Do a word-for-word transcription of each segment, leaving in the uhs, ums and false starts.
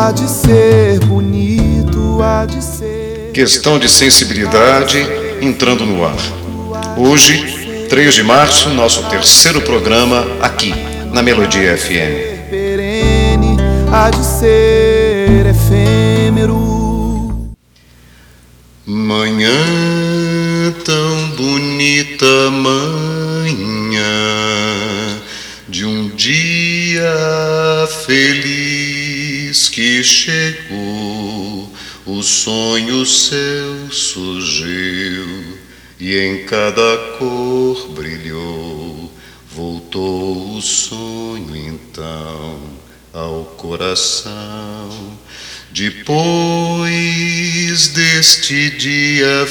há de ser bonito, há de ser. Questão de sensibilidade entrando no ar. Hoje, três de março, nosso terceiro programa aqui na Melodia F M. Perene, há de ser efêmero. Manhã tão bonita, manhã de um dia feliz que chegou, o sonho seu surgiu e em cada cor brilhou. Voltou o sonho então ao coração. Depois deste dia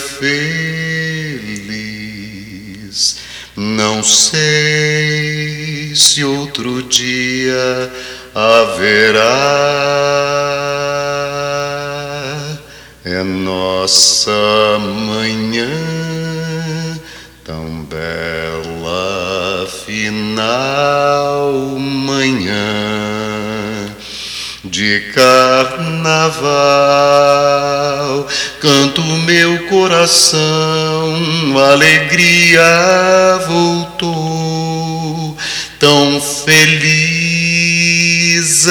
feliz, não sei se outro dia haverá. É nossa manhã tão bela, final manhã de carnaval. Canto meu coração, alegria voltou, tão feliz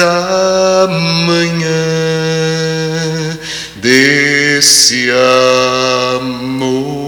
amanhã desse amor.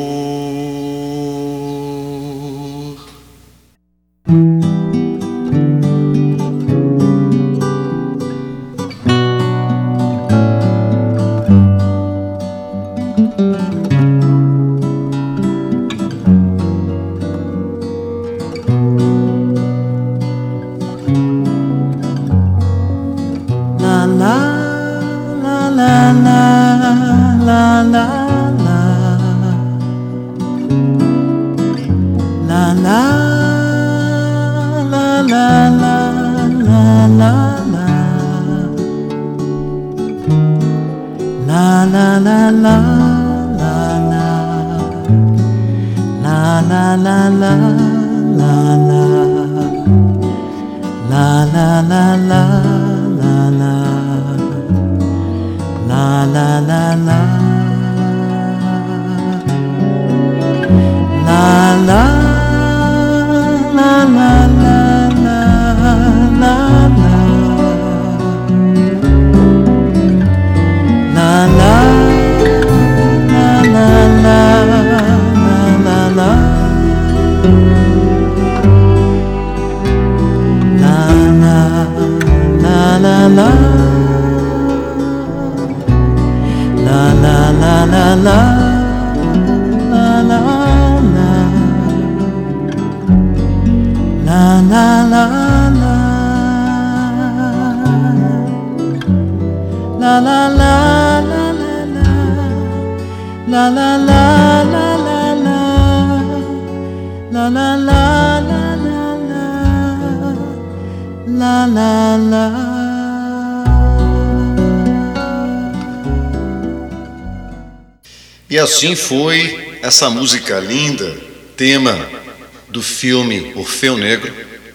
E assim foi essa música linda, tema do filme Orfeu Negro,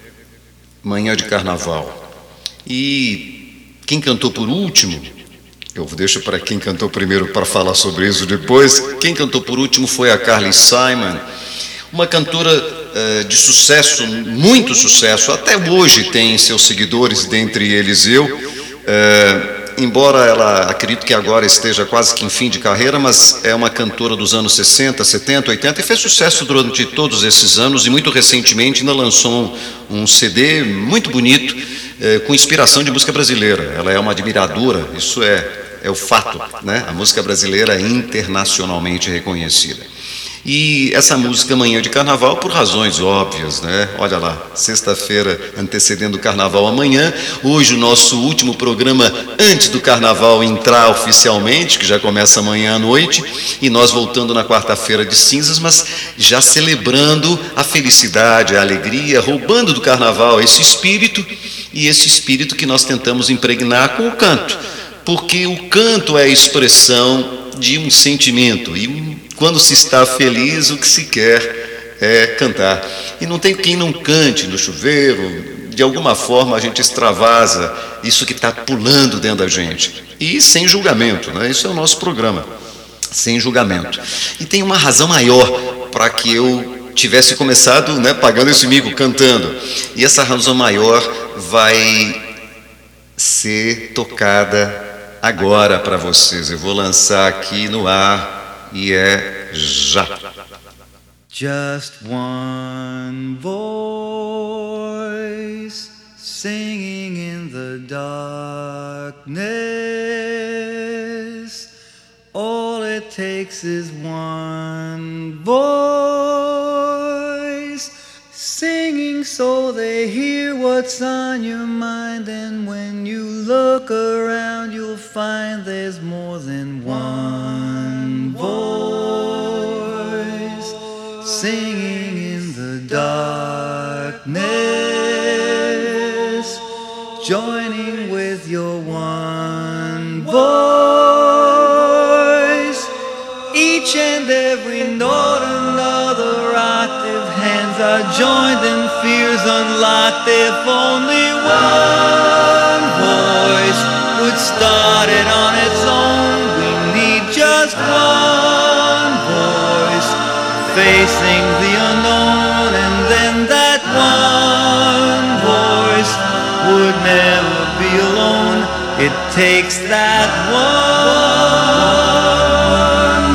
Manhã de Carnaval. E quem cantou por último, eu deixo para quem cantou primeiro para falar sobre isso depois, quem cantou por último foi a Carly Simon, uma cantora uh, de sucesso, muito sucesso, até hoje tem seus seguidores, dentre eles eu, uh, embora ela, acredito que agora esteja quase que em fim de carreira, mas é uma cantora dos anos sessenta, setenta, oitenta e fez sucesso durante todos esses anos e muito recentemente ainda lançou um, um C D muito bonito eh, com inspiração de música brasileira. Ela é uma admiradora, isso é, é o fato, né? A música brasileira é internacionalmente reconhecida. E essa música Manhã de Carnaval, por razões óbvias, né? Olha lá, sexta-feira antecedendo o Carnaval amanhã, hoje o nosso último programa antes do Carnaval entrar oficialmente, que já começa amanhã à noite, e nós voltando na quarta-feira de cinzas, mas já celebrando a felicidade, a alegria, roubando do Carnaval esse espírito, e esse espírito que nós tentamos impregnar com o canto, porque o canto é a expressão de um sentimento, e um quando se está feliz, o que se quer é cantar. E não tem quem não cante no chuveiro, de alguma forma a gente extravasa isso que está pulando dentro da gente. E sem julgamento, né? Isso é o nosso programa, sem julgamento. E tem uma razão maior para que eu tivesse começado, né, pagando esse mico, cantando. E essa razão maior vai ser tocada agora para vocês. Eu vou lançar aqui no ar e é já. Just one voice singing in the darkness. All it takes is one voice singing so they hear what's on your mind. And when you look around, you'll find there's more than one voice singing in the darkness, joining with your one voice. Each and every note another octave, hands are joined and fears unlocked. If only one voice would start it on its own. We need just one voice facing the unknown, and then that one voice would never be alone. It takes that one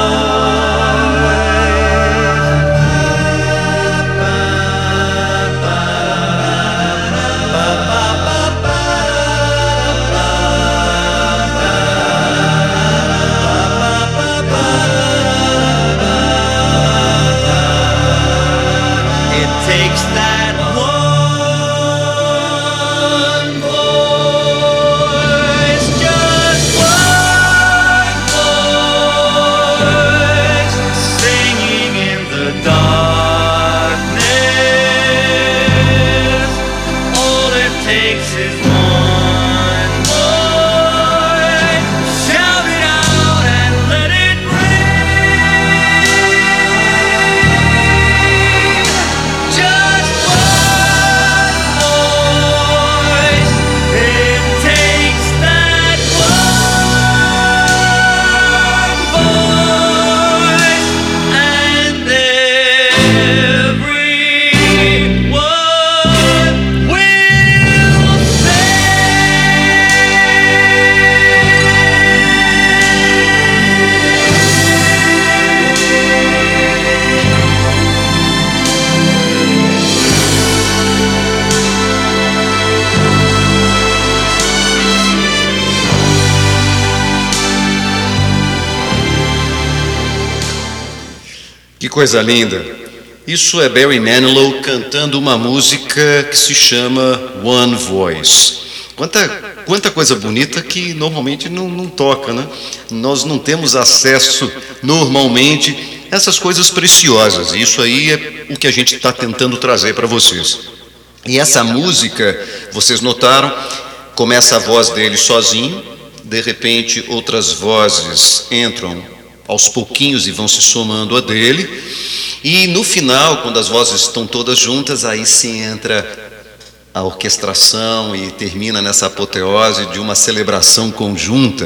Que coisa linda! Isso é Barry Manilow cantando uma música que se chama One Voice. Quanta, quanta coisa bonita que normalmente não, não toca, né? Nós não temos acesso normalmente a essas coisas preciosas. E isso aí é o que a gente está tentando trazer para vocês. E essa música, vocês notaram, começa a voz dele sozinho, de repente outras vozes entram aos pouquinhos e vão se somando a dele, e no final, quando as vozes estão todas juntas, aí se entra a orquestração e termina nessa apoteose de uma celebração conjunta.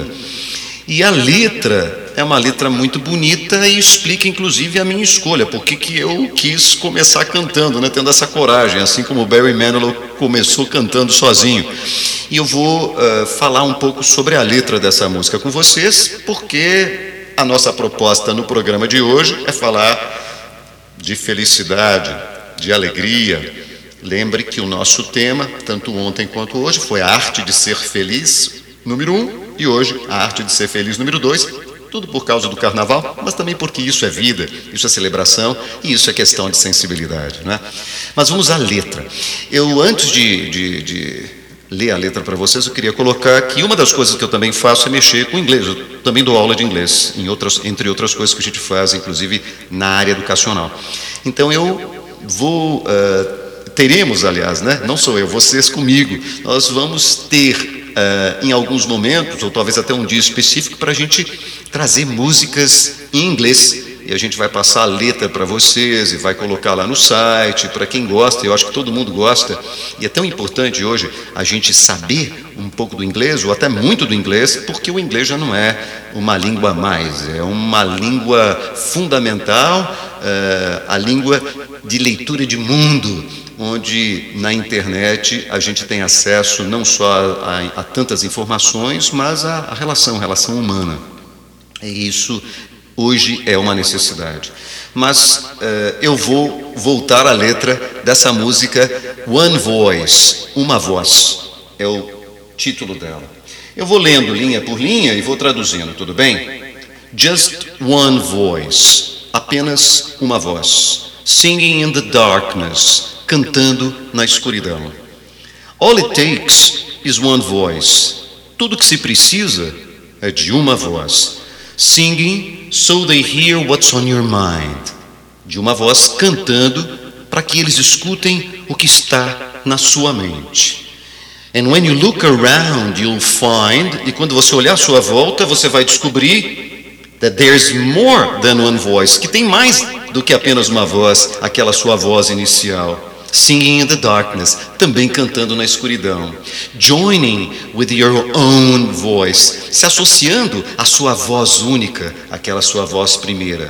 E a letra é uma letra muito bonita e explica inclusive a minha escolha, porque que eu quis começar cantando, né, tendo essa coragem, assim como o Barry Manilow começou cantando sozinho. E eu vou uh, falar um pouco sobre a letra dessa música com vocês, porque a nossa proposta no programa de hoje é falar de felicidade, de alegria. Lembre que o nosso tema, tanto ontem quanto hoje, foi a arte de ser feliz, número um, e hoje a arte de ser feliz, número dois. Tudo por causa do carnaval, mas também porque isso é vida, isso é celebração e isso é questão de sensibilidade, né? Mas vamos à letra. Eu, antes de... de, de ler a letra para vocês, eu queria colocar que uma das coisas que eu também faço é mexer com inglês. Eu também dou aula de inglês, em outras, entre outras coisas que a gente faz, inclusive na área educacional. Então eu vou, uh, teremos, aliás, né? Não sou eu, vocês comigo, nós vamos ter uh, em alguns momentos, ou talvez até um dia específico, para a gente trazer músicas em inglês e a gente vai passar a letra para vocês e vai colocar lá no site, para quem gosta, eu acho que todo mundo gosta, e é tão importante hoje a gente saber um pouco do inglês, ou até muito do inglês, porque o inglês já não é uma língua a mais, é uma língua fundamental, é, a língua de leitura de mundo, onde na internet a gente tem acesso não só a, a tantas informações, mas a, a relação, a relação humana. E isso hoje é uma necessidade. Mas eh, eu vou voltar à letra dessa música One Voice, Uma Voz, é o título dela. Eu vou lendo linha por linha e vou traduzindo, tudo bem? Just one voice, apenas uma voz. Singing in the darkness, cantando na escuridão. All it takes is one voice. Tudo que se precisa é de uma voz. Singing so they hear what's on your mind. De uma voz cantando para que eles escutem o que está na sua mente. And when you look around, you'll find, e quando você olhar à sua volta, você vai descobrir that there's more than one voice, que tem mais do que apenas uma voz, aquela sua voz inicial. Singing in the darkness, também cantando na escuridão. Joining with your own voice, se associando à sua voz única, aquela sua voz primeira.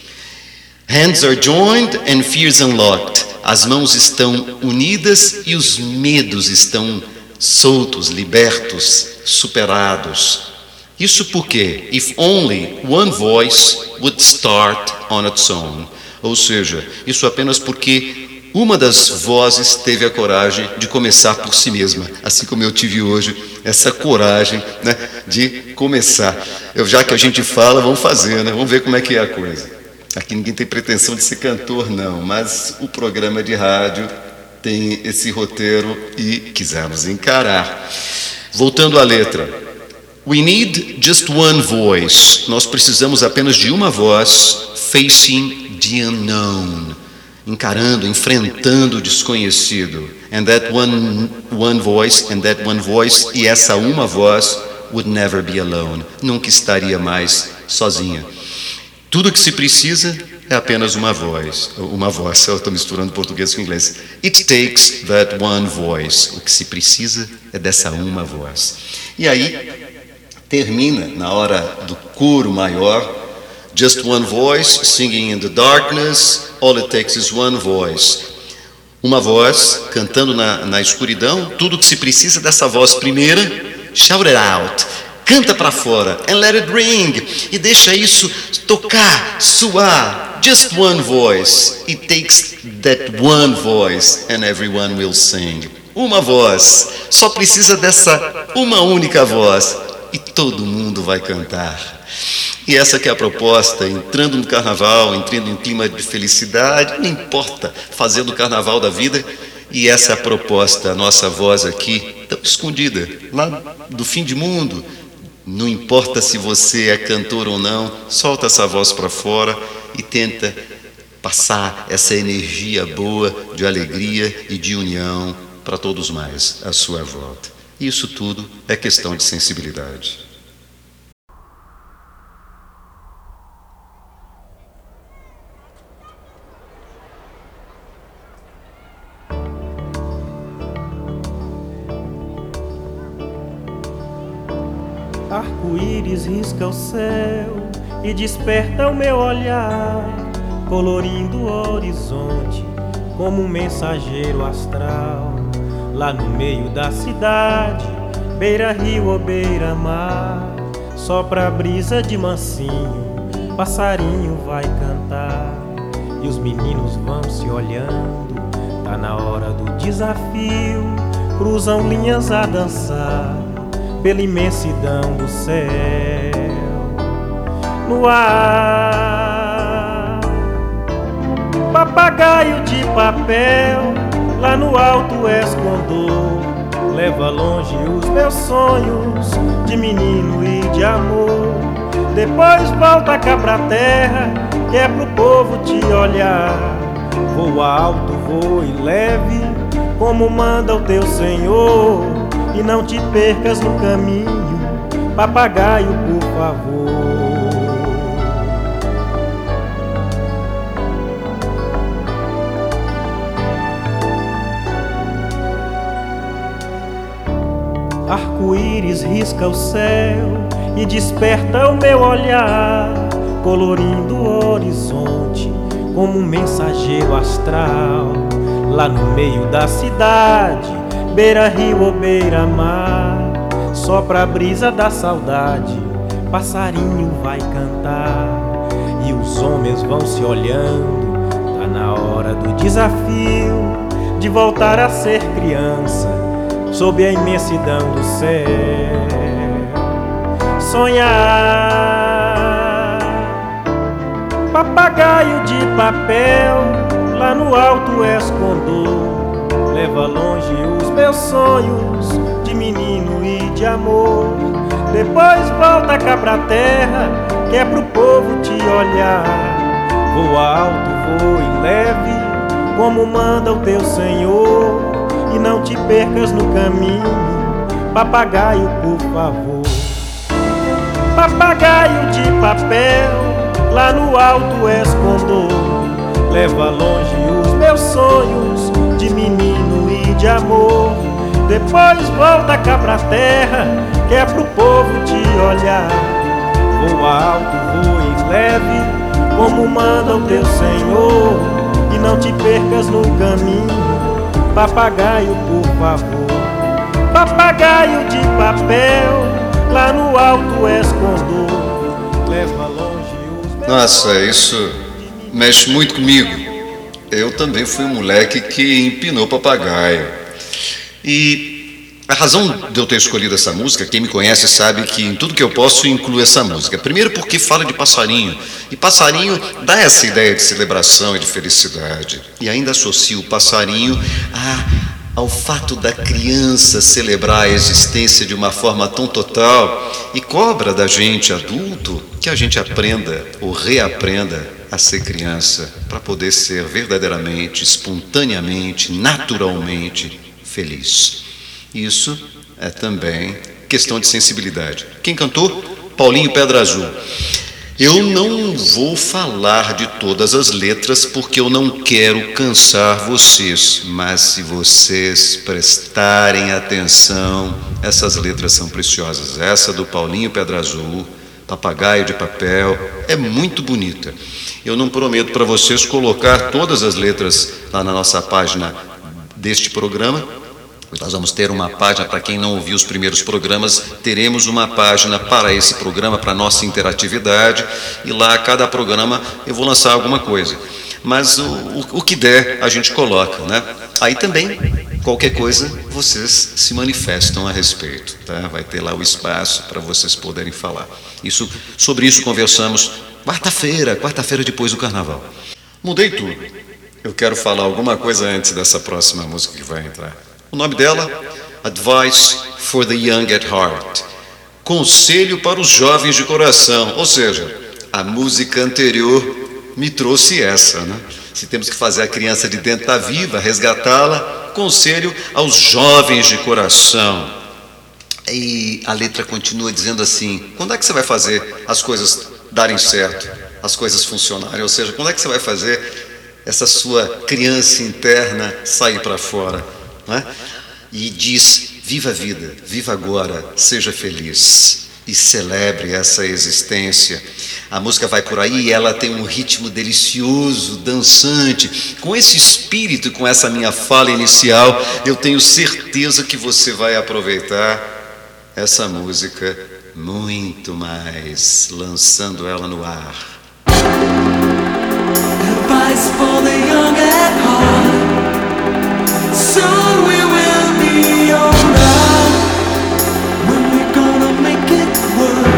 Hands are joined and fears unlocked. As mãos estão unidas e os medos estão soltos, libertos, superados. Isso porque, if only one voice would start on its own. Ou seja, isso apenas porque uma das vozes teve a coragem de começar por si mesma, assim como eu tive hoje essa coragem, né, de começar. Eu, já que a gente fala, vamos fazer, né? Vamos ver como é que é a coisa. Aqui ninguém tem pretensão de ser cantor, não, mas o programa de rádio tem esse roteiro e quisemos encarar. Voltando à letra. We need just one voice. Nós precisamos apenas de uma voz, facing the unknown. Encarando, enfrentando o desconhecido. And that one, one voice, and that one voice, e essa uma voz would never be alone. Nunca estaria mais sozinha. Tudo que se precisa é apenas uma voz. Uma voz, eu estou misturando português com inglês. It takes that one voice. O que se precisa é dessa uma voz. E aí, termina na hora do coro maior. Just one voice, singing in the darkness, all it takes is one voice. Uma voz, cantando na, na escuridão, tudo que se precisa dessa voz primeira, shout it out, canta para fora, and let it ring, e deixa isso tocar, soar, just one voice, it takes that one voice, and everyone will sing. Uma voz, só precisa dessa uma única voz, e todo mundo vai cantar. E essa que é a proposta, entrando no carnaval, entrando em um clima de felicidade, não importa, fazendo o carnaval da vida, e essa é a proposta, a nossa voz aqui, tão escondida, lá do fim de mundo, não importa se você é cantor ou não, solta essa voz para fora e tenta passar essa energia boa de alegria e de união para todos mais à sua volta. Isso tudo é questão de sensibilidade. Arco-íris risca o céu e desperta o meu olhar, colorindo o horizonte como um mensageiro astral. Lá no meio da cidade, beira-rio ou beira-mar, sopra a brisa de mansinho, passarinho vai cantar. E os meninos vão se olhando, tá na hora do desafio, cruzam linhas a dançar pela imensidão do céu. No ar, papagaio de papel, lá no alto és condor, leva longe os meus sonhos de menino e de amor. Depois volta cá pra terra, que é pro povo te olhar. Voa alto, voe leve, como manda o teu Senhor, e não te percas no caminho, papagaio, por favor. Arco-íris risca o céu e desperta o meu olhar, colorindo o horizonte como um mensageiro astral. Lá no meio da cidade, beira-rio ou beira-mar, sopra a brisa da saudade, passarinho vai cantar. E os homens vão se olhando, tá na hora do desafio de voltar a ser criança, sob a imensidão do céu. Sonhar, papagaio de papel, lá no alto és condor, leva longe os meus sonhos de menino e de amor. Depois volta cá pra terra, que é pro povo te olhar. Voa alto, voe leve, como manda o teu Senhor, e não te percas no caminho, papagaio, por favor. Papagaio de papel, lá no alto és condor, leva longe os meus sonhos de menino e de amor. Depois volta cá pra terra, que é pro povo te olhar. Voa alto, voe leve, como manda o teu Senhor, e não te percas no caminho, papagaio, por favor. Papagaio de papel, lá no alto és condor, leva longe os meus... Nossa, isso mexe muito comigo. Eu também fui um moleque que empinou papagaio. E a razão de eu ter escolhido essa música, quem me conhece sabe que em tudo que eu posso incluo essa música. Primeiro porque fala de passarinho, e passarinho dá essa ideia de celebração e de felicidade. E ainda associo o passarinho a, ao fato da criança celebrar a existência de uma forma tão total, e cobra da gente adulto que a gente aprenda ou reaprenda a ser criança, para poder ser verdadeiramente, espontaneamente, naturalmente feliz. Isso é também questão de sensibilidade. Quem cantou? Paulinho Pedra Azul. Eu não vou falar de todas as letras porque eu não quero cansar vocês, mas se vocês prestarem atenção, essas letras são preciosas. Essa do Paulinho Pedra Azul, Papagaio de Papel, é muito bonita. Eu não prometo para vocês colocar todas as letras lá na nossa página deste programa. Nós vamos ter uma página, para quem não ouviu os primeiros programas, teremos uma página para esse programa, para a nossa interatividade, e lá a cada programa eu vou lançar alguma coisa. Mas o, o, o que der, a gente coloca, né? Aí também, qualquer coisa, vocês se manifestam a respeito, tá? Vai ter lá o espaço para vocês poderem falar. Isso, sobre isso conversamos quarta-feira, quarta-feira depois do Carnaval. Mudei tudo. Eu quero falar alguma coisa antes dessa próxima música que vai entrar. O nome dela, Advice for the Young at Heart, Conselho para os Jovens de Coração. Ou seja, a música anterior me trouxe essa, né? Se temos que fazer a criança de dentro estar viva, resgatá-la, conselho aos jovens de coração. E a letra continua dizendo assim: quando é que você vai fazer as coisas darem certo, as coisas funcionarem? Ou seja, quando é que você vai fazer essa sua criança interna sair para fora? Né? E diz: viva a vida, viva agora, seja feliz e celebre essa existência. A música vai por aí e ela tem um ritmo delicioso, dançante. Com esse espírito, com essa minha fala inicial, eu tenho certeza que você vai aproveitar essa música muito mais, lançando ela no ar. Advice for the young at heart. Soon we will be alright. When we're gonna make it work.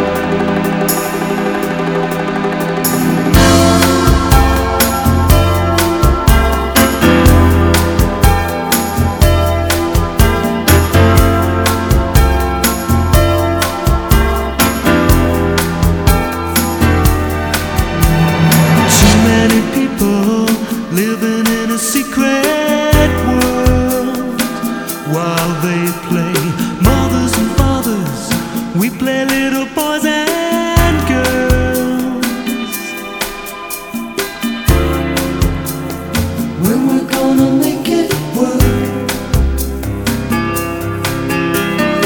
Too many people living in a secret while they play mothers and fathers, we play little boys and girls. When we're gonna make it work.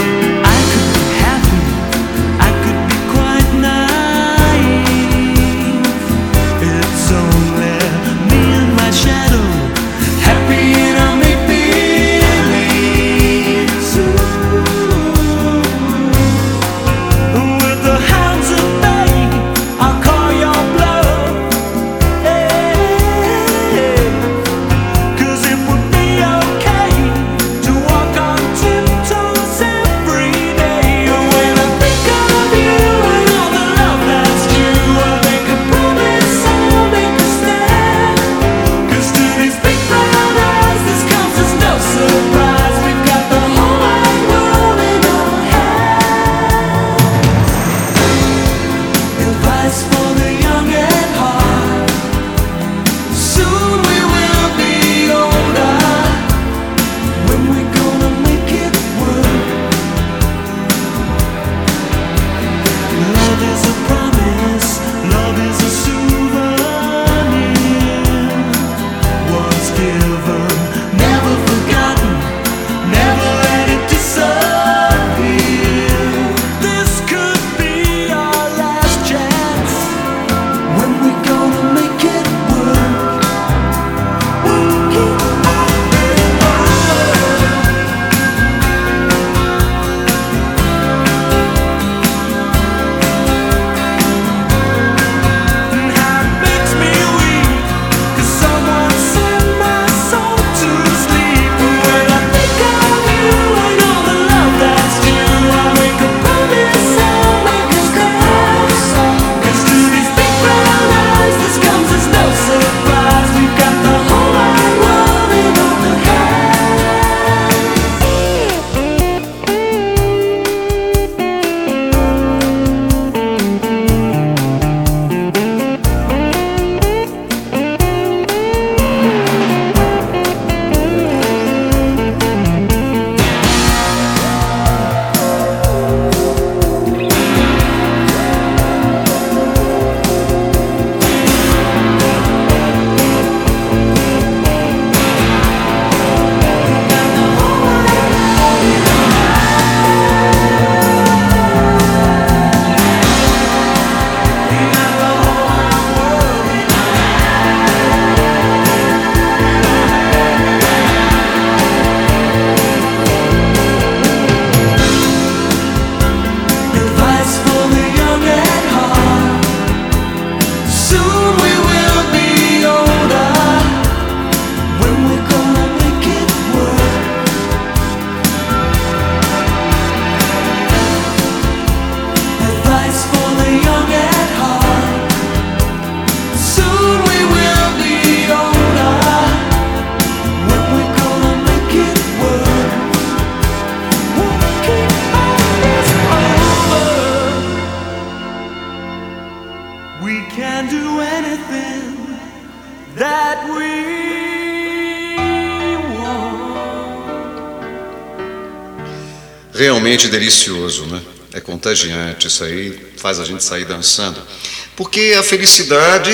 realmente delicioso, né? É contagiante, isso aí faz a gente sair dançando. Porque a felicidade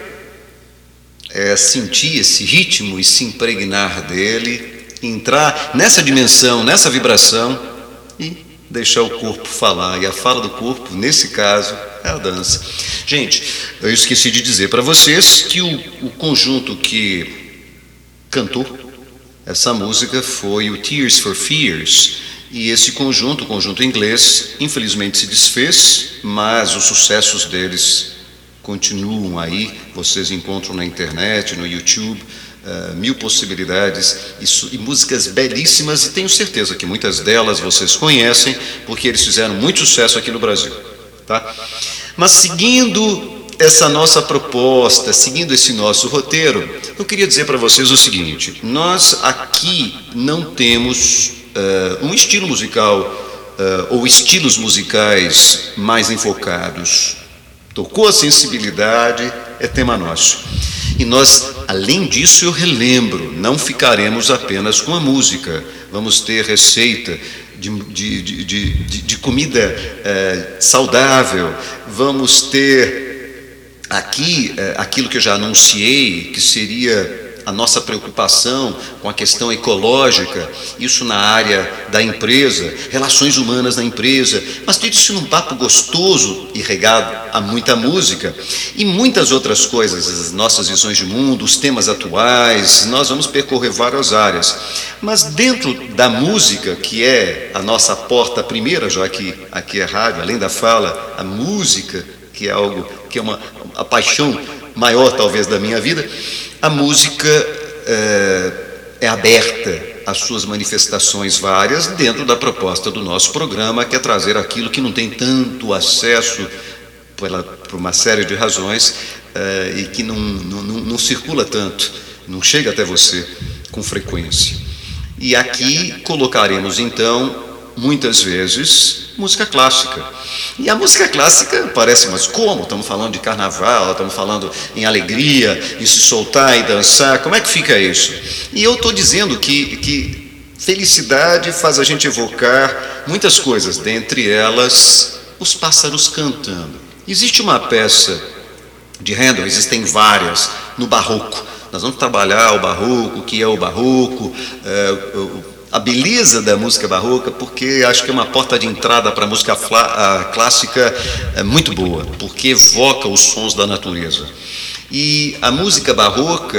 é sentir esse ritmo e se impregnar dele, entrar nessa dimensão, nessa vibração e deixar o corpo falar. E a fala do corpo, nesse caso, é a dança. Gente, eu esqueci de dizer para vocês que o, o conjunto que cantou essa música foi o Tears for Fears. E esse conjunto, o conjunto inglês, infelizmente se desfez, mas os sucessos deles continuam aí. Vocês encontram na internet, no YouTube, uh, mil possibilidades e, e músicas belíssimas, e tenho certeza que muitas delas vocês conhecem, porque eles fizeram muito sucesso aqui no Brasil, tá? Mas seguindo essa nossa proposta, seguindo esse nosso roteiro, eu queria dizer para vocês o seguinte: nós aqui não temos Uh, um estilo musical uh, ou estilos musicais mais enfocados. Tocou a sensibilidade, é tema nosso. E nós, além disso, eu relembro, não ficaremos apenas com a música. Vamos ter receita de, de, de, de, de comida uh, saudável, vamos ter aqui uh, aquilo que eu já anunciei, que seria a nossa preocupação com a questão ecológica, isso na área da empresa, relações humanas na empresa, mas tudo isso num papo gostoso e regado a muita música e muitas outras coisas, as nossas visões de mundo, os temas atuais. Nós vamos percorrer várias áreas, mas dentro da música, que é a nossa porta primeira, já que aqui é rádio, além da fala, a música, que é algo que é uma a paixão maior talvez da minha vida, a música é, é aberta às suas manifestações várias dentro da proposta do nosso programa, que é trazer aquilo que não tem tanto acesso pela, por uma série de razões é, e que não, não, não circula tanto, não chega até você com frequência. E aqui colocaremos então muitas vezes música clássica. E a música clássica parece, mas como? Estamos falando de carnaval, estamos falando em alegria, em se soltar e dançar, como é que fica isso? E eu estou dizendo que, que felicidade faz a gente evocar muitas coisas, dentre elas os pássaros cantando. Existe uma peça de Handel, existem várias, no barroco. Nós vamos trabalhar o barroco, o que é o barroco, é, o a beleza da música barroca, porque acho que é uma porta de entrada para a música clássica é muito boa, porque evoca os sons da natureza. E a música barroca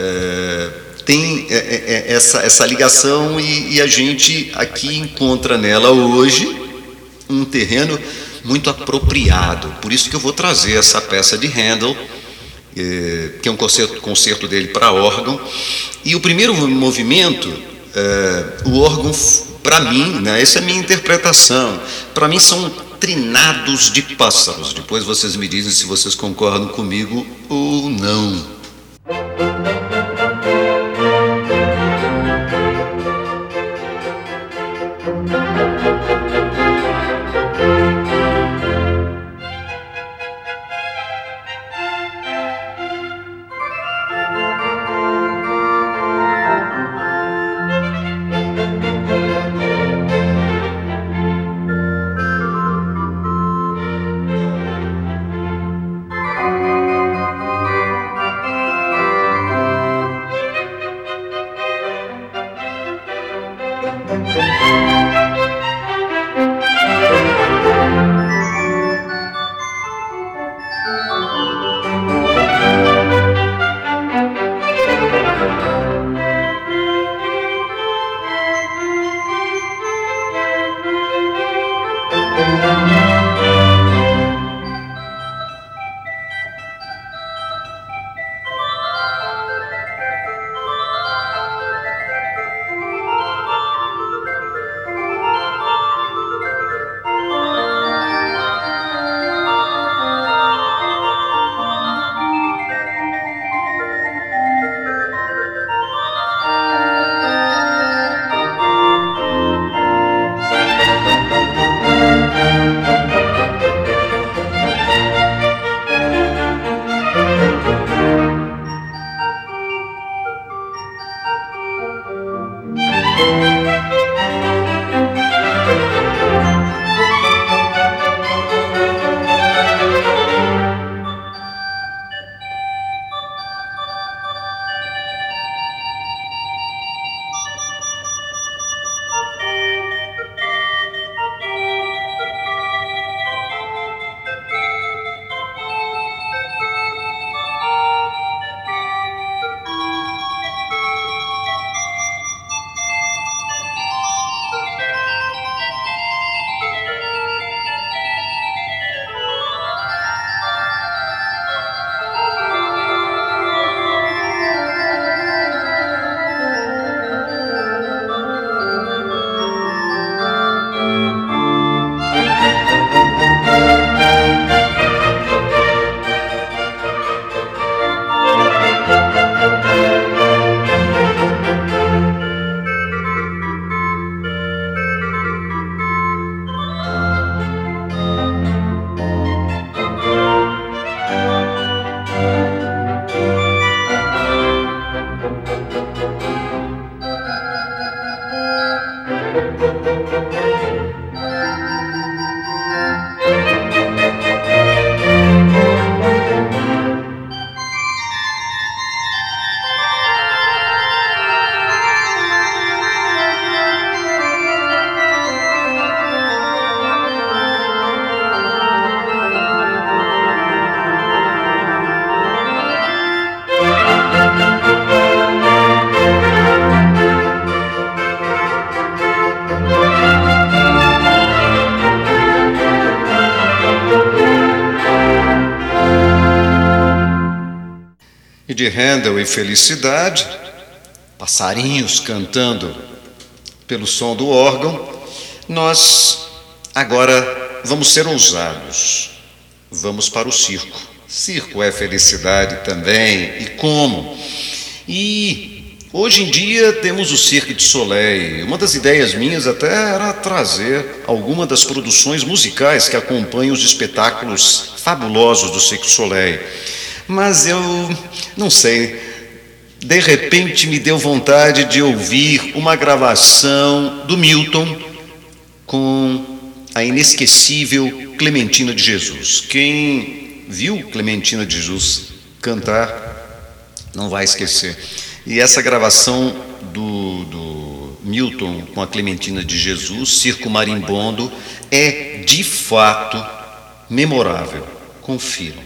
é, tem é, é, essa, essa ligação e, e a gente aqui encontra nela hoje um terreno muito apropriado. Por isso que eu vou trazer essa peça de Handel, é, que é um concerto, concerto dele para órgão. E o primeiro movimento, Uh, o órgão, para mim, né, essa é a minha interpretação, para mim são trinados de pássaros. Depois vocês me dizem se vocês concordam comigo ou não. de Handel e Felicidade, passarinhos cantando pelo som do órgão, nós agora vamos ser ousados, vamos para o circo. Circo é felicidade também, e como? E hoje em dia temos o Cirque du Soleil. Uma das ideias minhas até era trazer alguma das produções musicais que acompanham os espetáculos fabulosos do Cirque du Soleil. Mas eu não sei, de repente me deu vontade de ouvir uma gravação do Milton com a inesquecível Clementina de Jesus. Quem viu Clementina de Jesus cantar não vai esquecer. E essa gravação do, do Milton com a Clementina de Jesus, Circo Marimbondo, é de fato memorável. Confiram.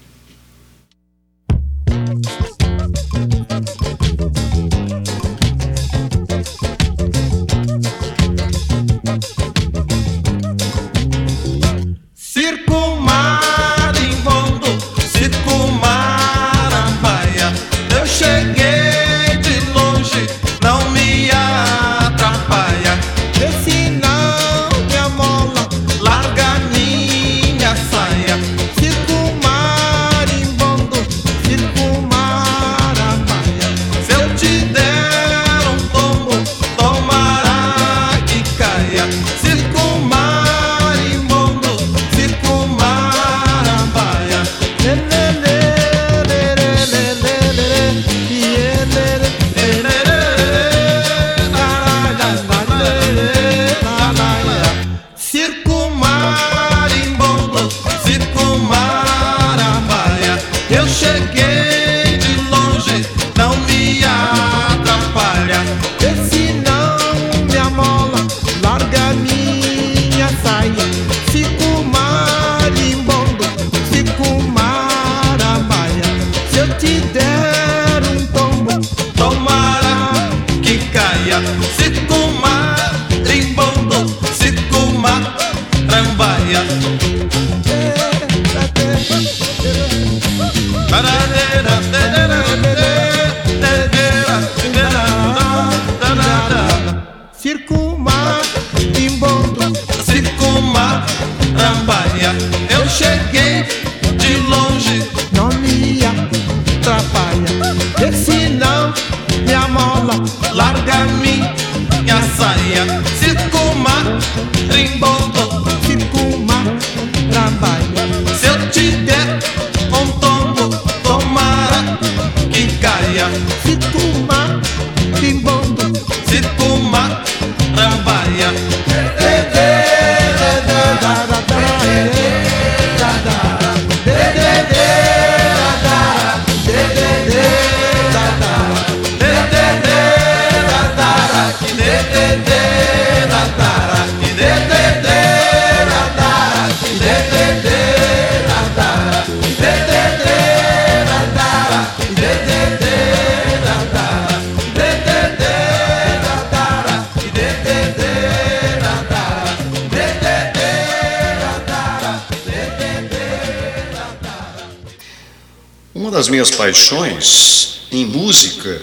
Uma das minhas paixões em música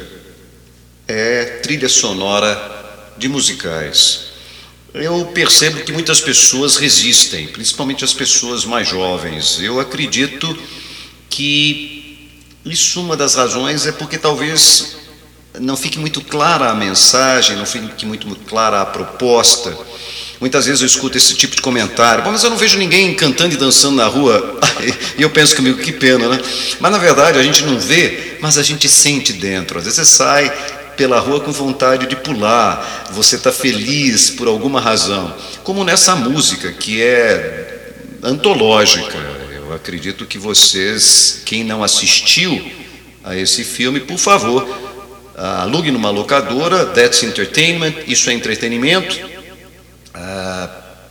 é trilha sonora de musicais. Eu percebo que muitas pessoas resistem, principalmente as pessoas mais jovens. Eu acredito que isso, uma das razões, é porque talvez não fique muito clara a mensagem, não fique muito clara a proposta. Muitas vezes eu escuto esse tipo de comentário: bom, mas eu não vejo ninguém cantando e dançando na rua. E eu penso comigo, que pena, né? Mas na verdade a gente não vê, mas a gente sente dentro. Às vezes você sai pela rua com vontade de pular, você está feliz por alguma razão, como nessa música que é antológica. Eu acredito que vocês, quem não assistiu a esse filme, por favor, alugue numa locadora. That's Entertainment, isso é entretenimento. Ah,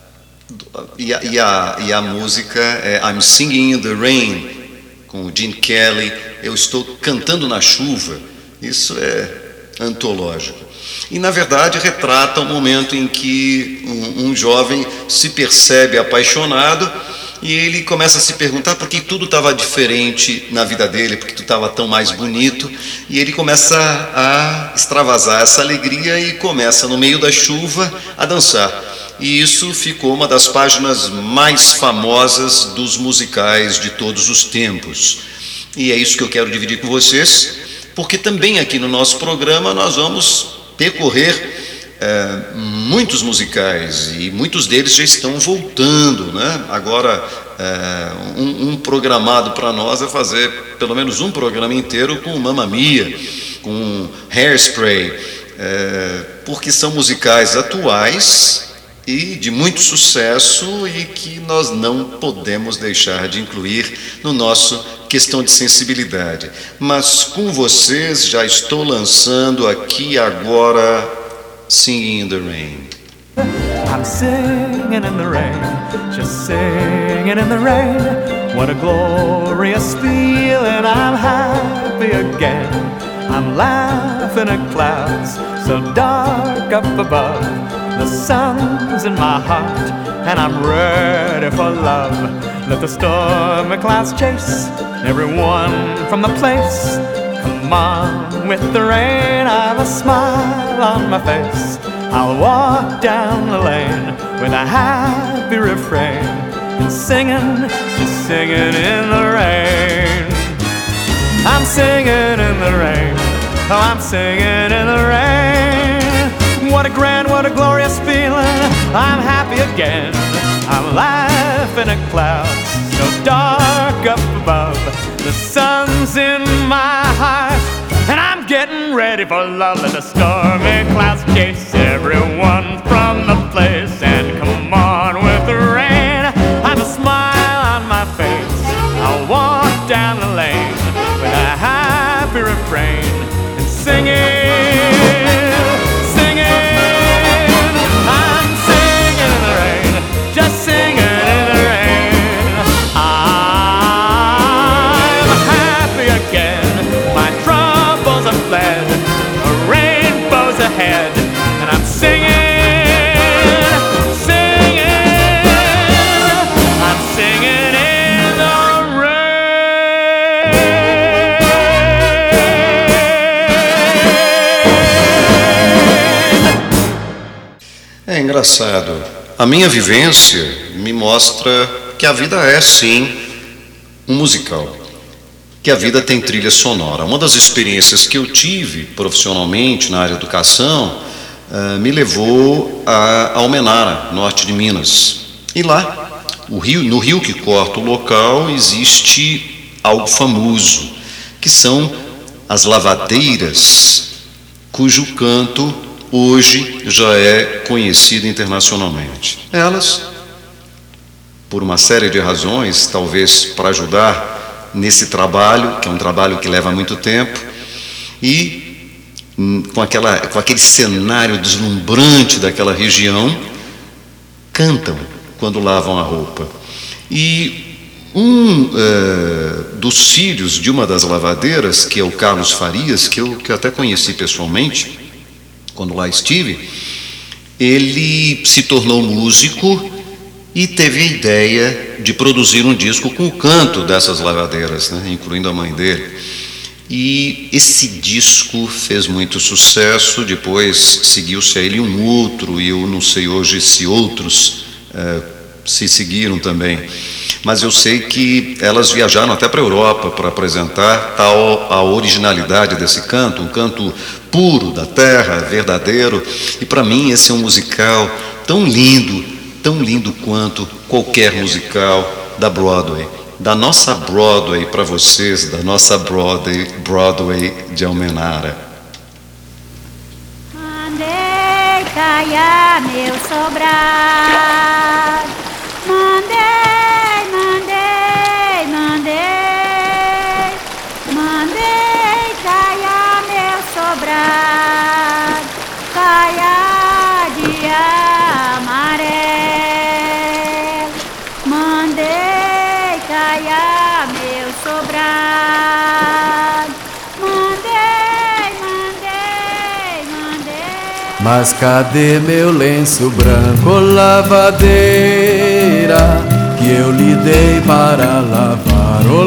e, a, e, a, e a música é I'm Singing in the Rain, com o Gene Kelly. Eu estou cantando na chuva. Isso é antológico. E na verdade retrata o momento em que um, um jovem se percebe apaixonado e ele começa a se perguntar por que tudo estava diferente na vida dele, por que tudo estava tão mais bonito, e ele começa a extravasar essa alegria e começa, no meio da chuva, a dançar. E isso ficou uma das páginas mais famosas dos musicais de todos os tempos. E é isso que eu quero dividir com vocês, porque também aqui no nosso programa nós vamos percorrer É, muitos musicais, e muitos deles já estão voltando, né? Agora, é, um, um programado para nós é fazer pelo menos um programa inteiro com Mamma Mia, com Hairspray, é, porque são musicais atuais e de muito sucesso e que nós não podemos deixar de incluir no nosso Questão de Sensibilidade. Mas com vocês já estou lançando aqui agora Singing in the Rain. I'm singing in the rain, just singing in the rain. What a glorious feeling, I'm happy again. I'm laughing at clouds so dark up above. The sun's in my heart and I'm ready for love. Let the stormy clouds chase everyone from the place. Come on with the rain, I have a smile on my face. I'll walk down the lane with a happy refrain and singing, just singing in the rain. I'm singing in the rain, oh I'm singing in the rain. What a grand, what a glorious feeling, I'm happy again. I'm laughing at clouds so dark up above. The sun's in my heart and I'm getting ready for love. Let the stormy clouds chase everyone from the place. And come on with the rain, I have a smile on my face. I'll walk down the lane with a happy refrain and singing, singing. I'm singing in the rain, just singing in the rain. I'm happy again, my troubles are fled, a rainbow's ahead, and I'm singing, singing, I'm singing in the rain. É engraçado, a minha vivência me mostra que a vida é sim um musical, que a vida tem trilha sonora. Uma das experiências que eu tive profissionalmente na área de educação uh, me levou a Almenara, norte de Minas. E lá, o rio, no rio que corta o local, existe algo famoso, que são as lavadeiras, cujo canto hoje já é conhecido internacionalmente. Elas, por uma série de razões, talvez para ajudar nesse trabalho, que é um trabalho que leva muito tempo, e com, aquela, com aquele cenário deslumbrante daquela região, cantam quando lavam a roupa. E um uh, dos filhos de uma das lavadeiras, que é o Carlos Farias, que eu, que eu até conheci pessoalmente, quando lá estive, ele se tornou músico e teve a ideia de produzir um disco com o canto dessas lavadeiras, né, incluindo a mãe dele. E esse disco fez muito sucesso. Depois seguiu-se a ele um outro, e eu não sei hoje se outros eh, se seguiram também. Mas eu sei que elas viajaram até para a Europa para apresentar tal a originalidade desse canto, um canto puro da terra, verdadeiro. E para mim esse é um musical tão lindo, tão lindo quanto qualquer musical da Broadway, da nossa Broadway para vocês, da nossa Broadway, Broadway de Almenara. Mandei caia meu sobrado, mandei, mandei, mandei, mandei caia meu sobrado, caia de amarelo, mandei caia meu sobrado, mandei, mandei, mandei. Mas cadê meu lenço branco, lavadeira, que eu lhe dei para lavar, ô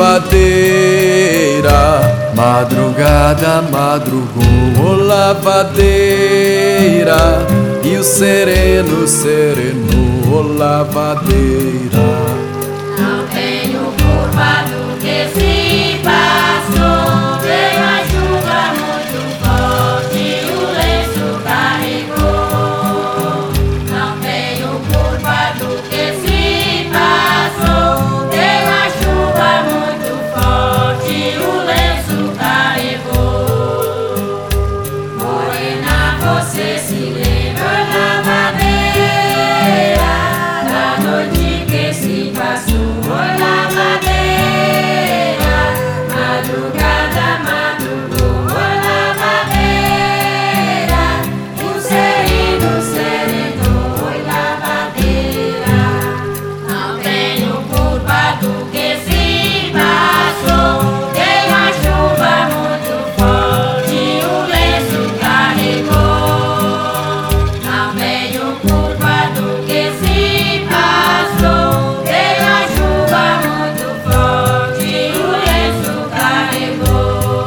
lavadeira. Madrugada madrugou, ô lavadeira, e o sereno serenou, ô lavadeira. Não tenho culpa do que se passou. Veio a chuva muito forte, o lenço carregou. Não tenho culpa do que se passou. Veio a chuva muito forte, o lenço carregou. Morena, você se lembra, lavadeira, da noite que se passou, lavadeira. Madrugada madrugou, lavadeira, e o sereno serenou, lavadeira. Não tenho culpa do que se passou. Veio a chuva muito forte, o lenço carregou. Não tenho culpa do que se passou. Veio a chuva muito forte, o lenço carregou.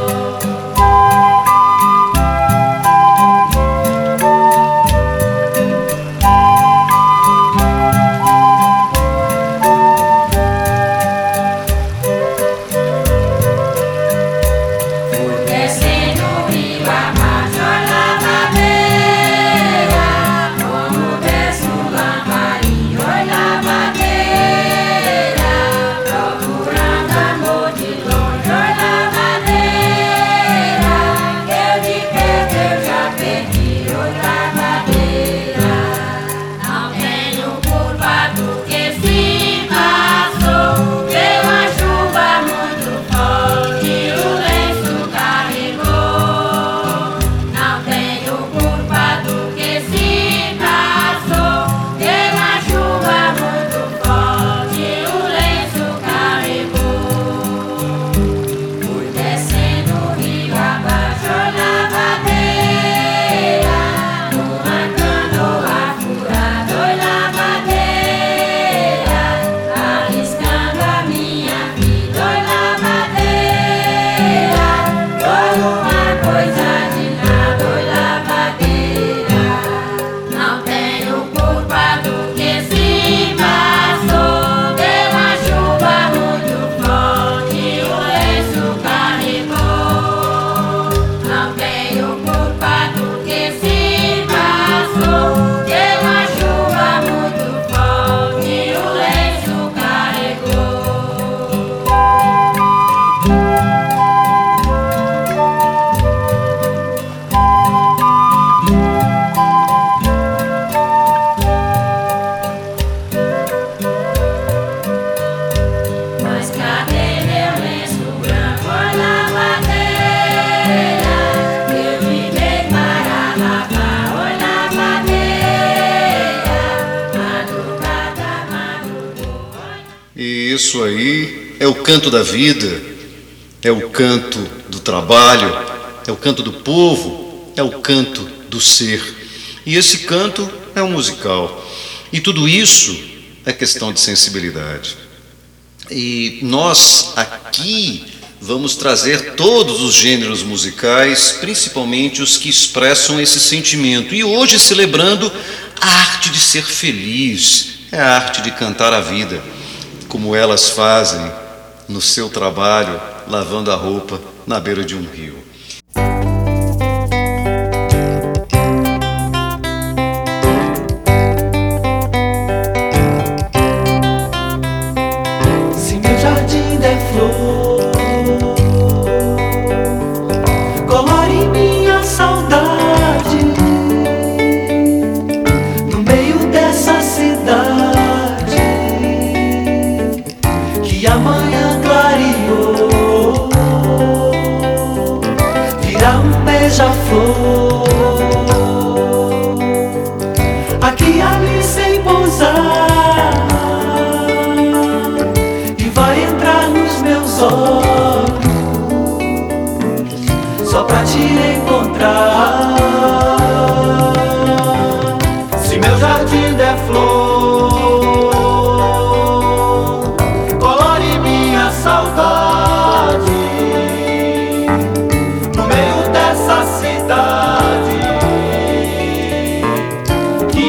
Fui descendo o rio abaixo, lavadeira, como desce um lambarinho, lavadeira, procurando amor de longe, lavadeira, eu de perto eu já perdi, lavadeira. Não tenho culpa do que se passou. Veio a chuva muito forte, o lenço carregou. Não tenho culpa do que se passou. Veio a chuva muito forte, o lenço carregou. Fui descendo o rio abaixo, lavadeira, numa canoa furada, lavadeira, arriscando a minha vida, lavadeira, foi uma coisa de nada, lavadeira. Não tenho culpa do que se passou. Veio a chuva muito forte, o lenço carregou. Não tenho culpa do que se passou. Veio a chuva muito forte, o lenço carregou. Mas cadê meu lenço branco, lavadeira? Eu te dei para lavar, lavadeira. Madrugada madrugou. E isso aí é o canto da vida, é o canto do trabalho, é o canto do povo, é o canto do ser. E esse canto é um musical. E tudo isso é questão de sensibilidade. E nós aqui vamos trazer todos os gêneros musicais, principalmente os que expressam esse sentimento. E hoje celebrando a arte de ser feliz, é a arte de cantar a vida, como elas fazem no seu trabalho, lavando a roupa na beira de um rio. Se meu jardim der flor, colore minha saudade no meio dessa cidade que amanhã clareou.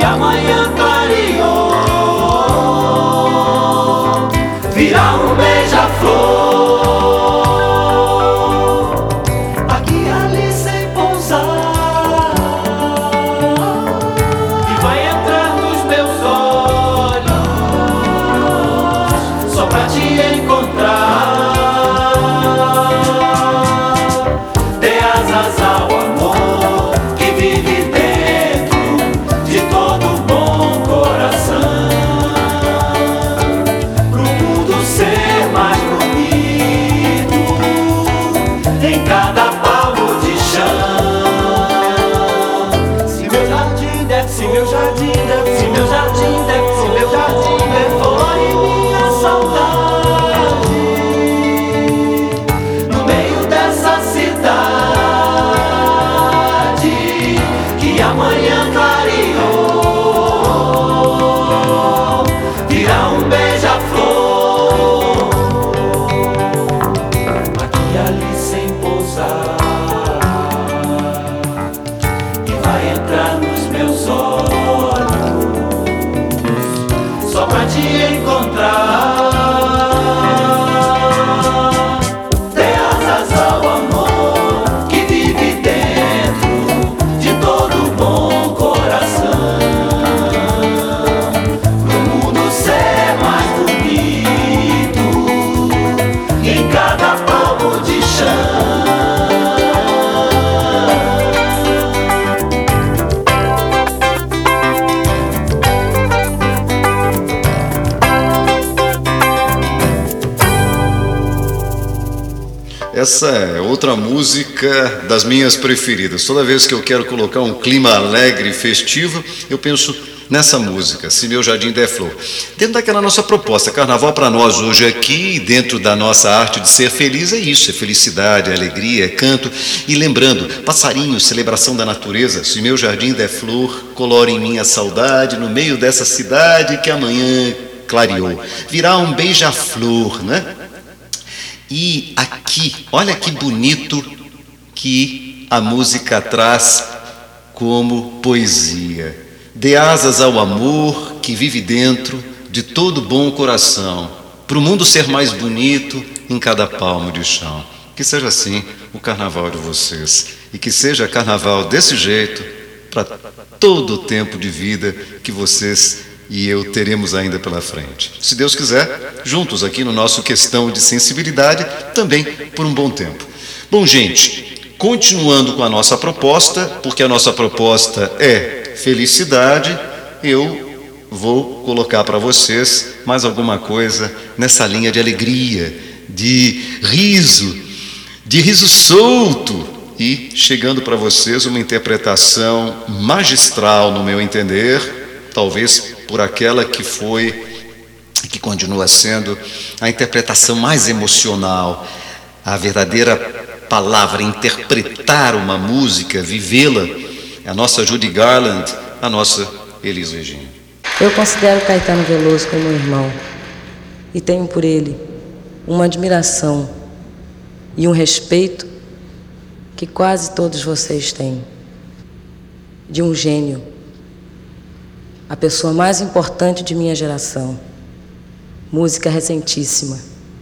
amanhã clareou, virá um beija-flor, aqui e ali sem pousar, e vai entrar nos meus olhos só pra te encontrar. Dê asas ao amor que vive dentro de todo bom coração, pro mundo ser mais bonito em cada palmo de chão. Se meu jardim der, se meu jardim der, se meu jardim der, se meu jardim der flor e minha saudade, no meio dessa cidade que amanhã clareou, virá um beija-flor, aqui e ali sem pousar, e vai entrar nos meus olhos só pra te encontrar. Dê asas ao amor que vive dentro de todo bom coração, pro mundo ser mais bonito em cada palmo de chão. Essa é outra música das minhas preferidas. Toda vez que eu quero colocar um clima alegre e festivo, eu penso nessa música, Se Meu Jardim Der Flor. Dentro daquela nossa proposta, carnaval para nós hoje aqui, dentro da nossa arte de ser feliz, é isso, é felicidade, é alegria, é canto. E lembrando, passarinho, celebração da natureza, Se Meu Jardim Der Flor, colore em minha saudade, no meio dessa cidade que amanhã clareou. Virá um beija-flor, né? E aqui, olha que bonito que a música traz como poesia. Dê asas ao amor que vive dentro de todo bom coração, para o mundo ser mais bonito em cada palmo de chão. Que seja assim o carnaval de vocês, e que seja carnaval desse jeito para todo o tempo de vida que vocês e eu teremos ainda pela frente. Se Deus quiser, juntos aqui no nosso Questão de Sensibilidade, também por um bom tempo. Bom, gente, continuando com a nossa proposta, porque a nossa proposta é felicidade, eu vou colocar para vocês mais alguma coisa nessa linha de alegria, de riso, de riso solto, e chegando para vocês uma interpretação magistral, no meu entender, talvez por aquela que foi, que continua sendo a interpretação mais emocional, a verdadeira palavra, interpretar uma música, vivê-la, é a nossa Judy Garland, a nossa Elis Regina. Eu considero Caetano Veloso como um irmão e tenho por ele uma admiração e um respeito que quase todos vocês têm, de um gênio, a pessoa mais importante de minha geração, música recentíssima,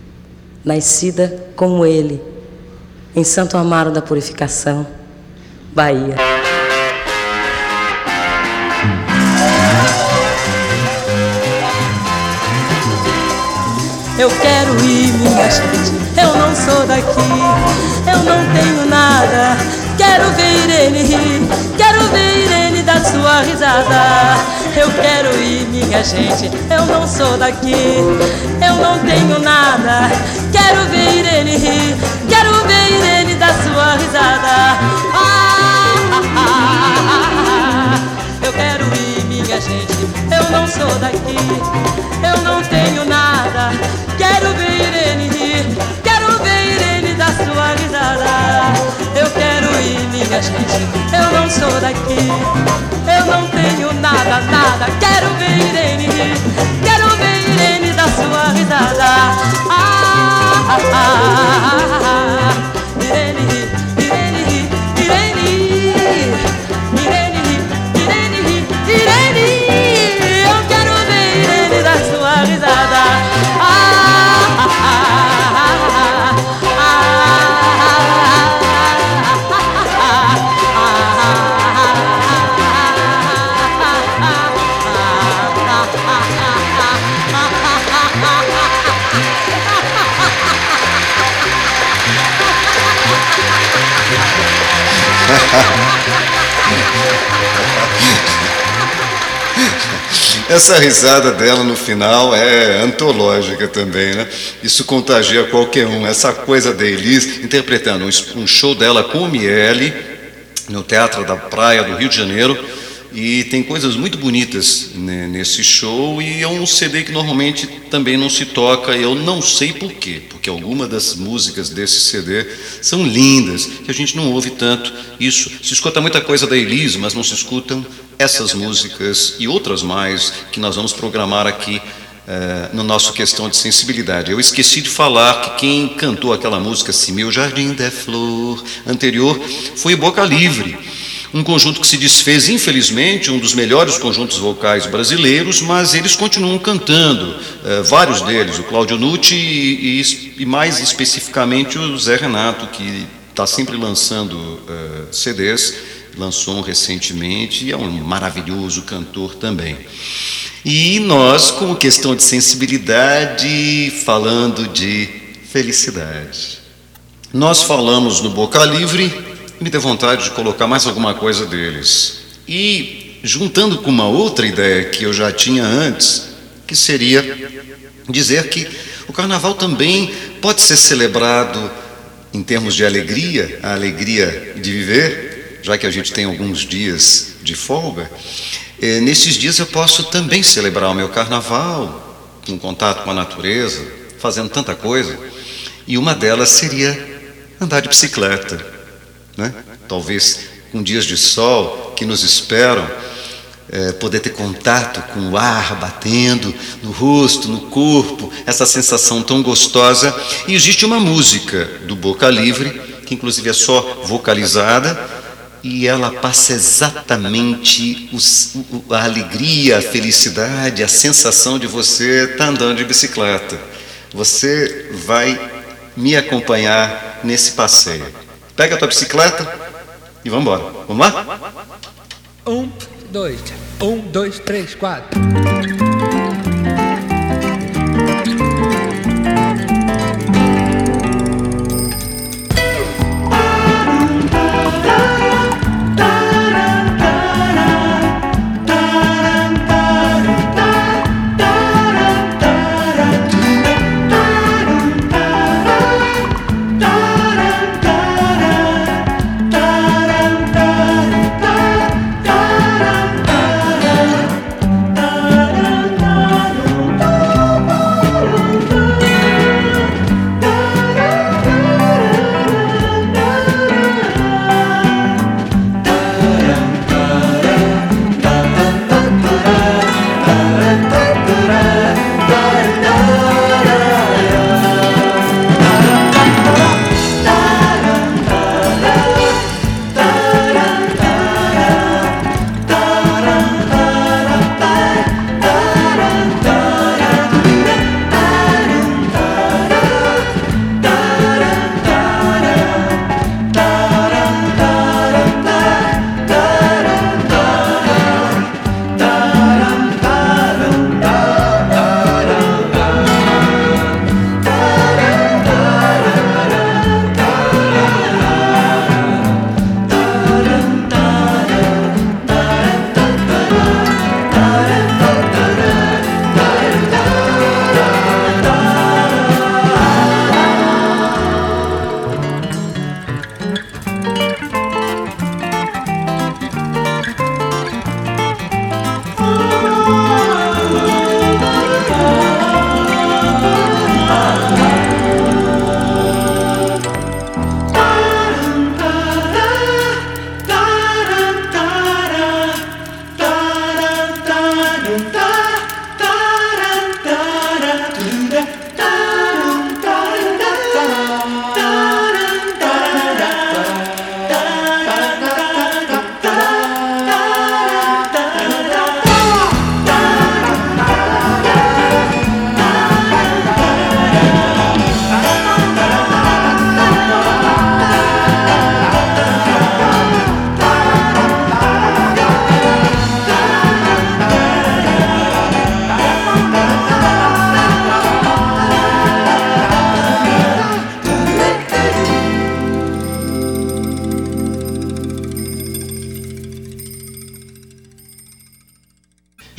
nascida como ele, em Santo Amaro da Purificação, Bahia. Eu quero ir, minha gente, eu não sou daqui, eu não tenho nada, quero ver Irene rir, quero ver Irene dar sua risada. Eu quero ir, minha gente, eu não sou daqui, eu não tenho nada, quero ver Irene rir, quero ver Irene dar sua risada. Ah, ah, ah, ah. Eu quero ir, minha gente, eu não sou daqui, eu não tenho nada, quero ver Irene rir, quero ver Irene dar sua risada. Eu quero ir, minha gente, eu não sou daqui, eu não tenho nada, nada, quero ver Irene rir, quero ver Irene dar sua risada. Ah, ah, ah, ah, ah. Irene rir, Irene rir, Irene rir, Irene rir, Irene rir, Irene rir. Essa risada dela no final é antológica também, né? Isso contagia qualquer um. Essa coisa da Elis interpretando um show dela com o Miele no Teatro da Praia do Rio de Janeiro. E tem coisas muito bonitas, né, nesse show, e é um C D que normalmente também não se toca. Eu não sei por quê, porque algumas das músicas desse C D são lindas, que a gente não ouve tanto isso. Se escuta muita coisa da Elis, mas não se escutam essas músicas e outras mais que nós vamos programar aqui eh, no nosso Questão de Sensibilidade. Eu esqueci de falar que quem cantou aquela música, Se Meu Jardim Der Flor, anterior, foi Boca Livre. Um conjunto que se desfez, infelizmente, um dos melhores conjuntos vocais brasileiros, mas eles continuam cantando, eh, vários deles, o Cláudio Nucci e, e, e mais especificamente o Zé Renato, que está sempre lançando eh, C Ds, lançou um recentemente e é um maravilhoso cantor também. E nós, com Questão de Sensibilidade, falando de felicidade. Nós falamos no Boca Livre, me deu vontade de colocar mais alguma coisa deles. E juntando com uma outra ideia que eu já tinha antes, que seria dizer que o carnaval também pode ser celebrado em termos de alegria, a alegria de viver, já que a gente tem alguns dias de folga. Eh, nesses dias eu posso também celebrar o meu carnaval, com contato com a natureza, fazendo tanta coisa, e uma delas seria andar de bicicleta. Né? Talvez com dias de sol que nos esperam, é, poder ter contato com o ar batendo no rosto, no corpo, essa sensação tão gostosa. E existe uma música do Boca Livre, que inclusive é só vocalizada, e ela passa exatamente o, a alegria, a felicidade, a sensação de você estar andando de bicicleta. Você vai me acompanhar nesse passeio. Pega a tua bicicleta e vamos embora. Vamos lá? Um, dois, um, dois, três, quatro. Da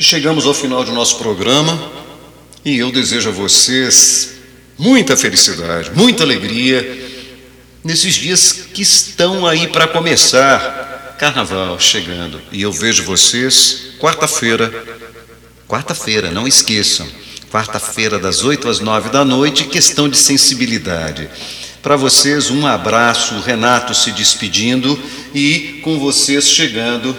chegamos ao final do nosso programa e eu desejo a vocês muita felicidade, muita alegria nesses dias que estão aí para começar. Carnaval chegando. E eu vejo vocês quarta-feira. Quarta-feira, não esqueçam. Quarta-feira, das oito às nove da noite, questão de sensibilidade. Para vocês, um abraço, Renato se despedindo e com vocês chegando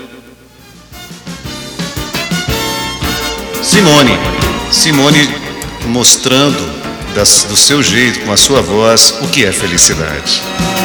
Simone. Simone mostrando das, do seu jeito, com a sua voz, o que é felicidade.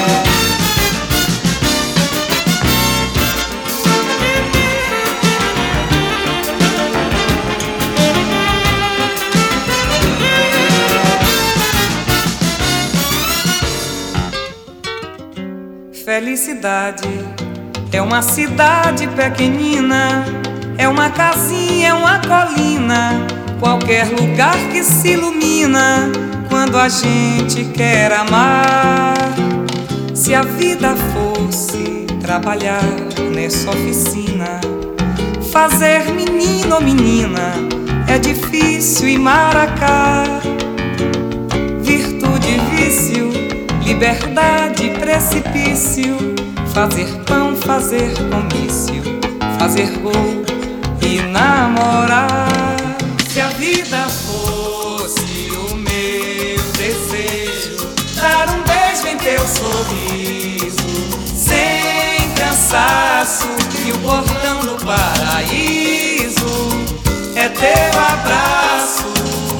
Felicidade é uma cidade pequenina, é uma casinha, é uma colina, qualquer lugar que se ilumina quando a gente quer amar. Se a vida fosse trabalhar nessa oficina, fazer menino ou menina é difícil e maracá. Virtude, vício, liberdade, precipício, fazer pão, fazer comício, fazer gol e namorar. Se a vida fosse o meu desejo, dar um beijo em teu sorriso, sem cansaço, e o portão do paraíso é teu abraço.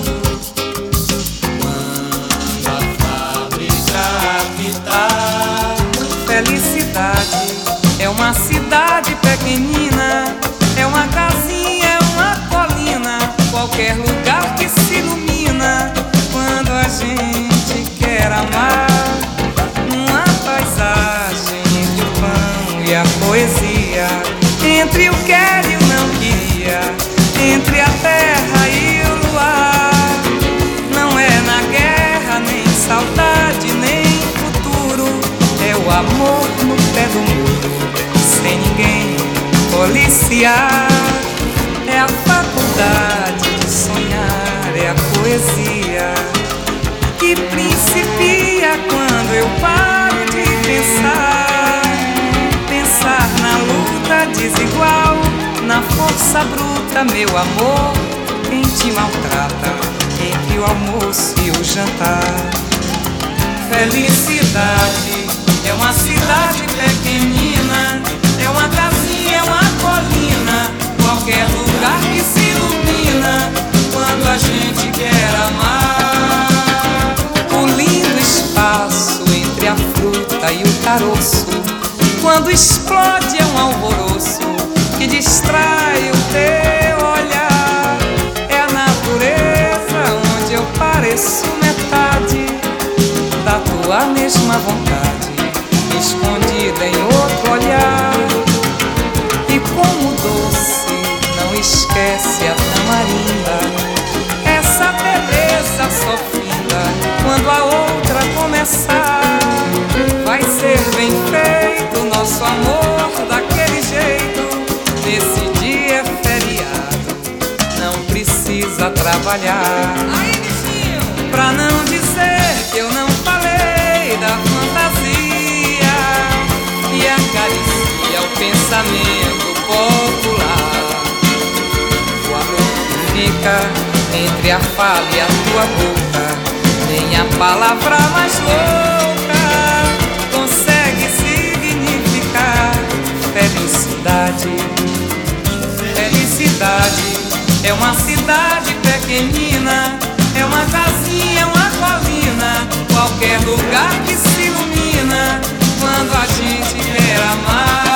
Felicidade é uma cidade pequenina, é uma casinha, é uma colina, qualquer lugar que se ilumina quando a gente quer amar. Numa paisagem entre o pão e a poesia, entre o quer e o não queria, entre a terra e o luar. Não é na guerra, nem saudade, nem é o amor no pé do muro, sem ninguém policiar. É a faculdade de sonhar, é a poesia que principia quando eu paro de pensar. Pensar na luta desigual, na força bruta, meu amor, quem te maltrata entre o almoço e o jantar. Felicidade é uma cidade pequenina, é uma casinha, é uma colina, qualquer lugar que se ilumina quando a gente quer amar. O lindo espaço entre a fruta e o caroço, quando explode é um alvoroço que distrai o teu olhar. É a natureza onde eu pareço metade da tua mesma vontade, escondida em outro olhar. E como doce não esquece a tamarinda, essa beleza só finda quando a outra começar. Vai ser bem feito nosso amor daquele jeito, nesse dia feriado não precisa trabalhar. Aí, bichinho, pra não dizer que eu não falei da fantasia e acaricia o pensamento popular. O amor que fica entre a fala e a tua boca, nem a palavra mais louca consegue significar felicidade. Felicidade é uma cidade pequenina, é uma casinha, é uma colina, qualquer lugar que se ilumina quando a gente quer amar.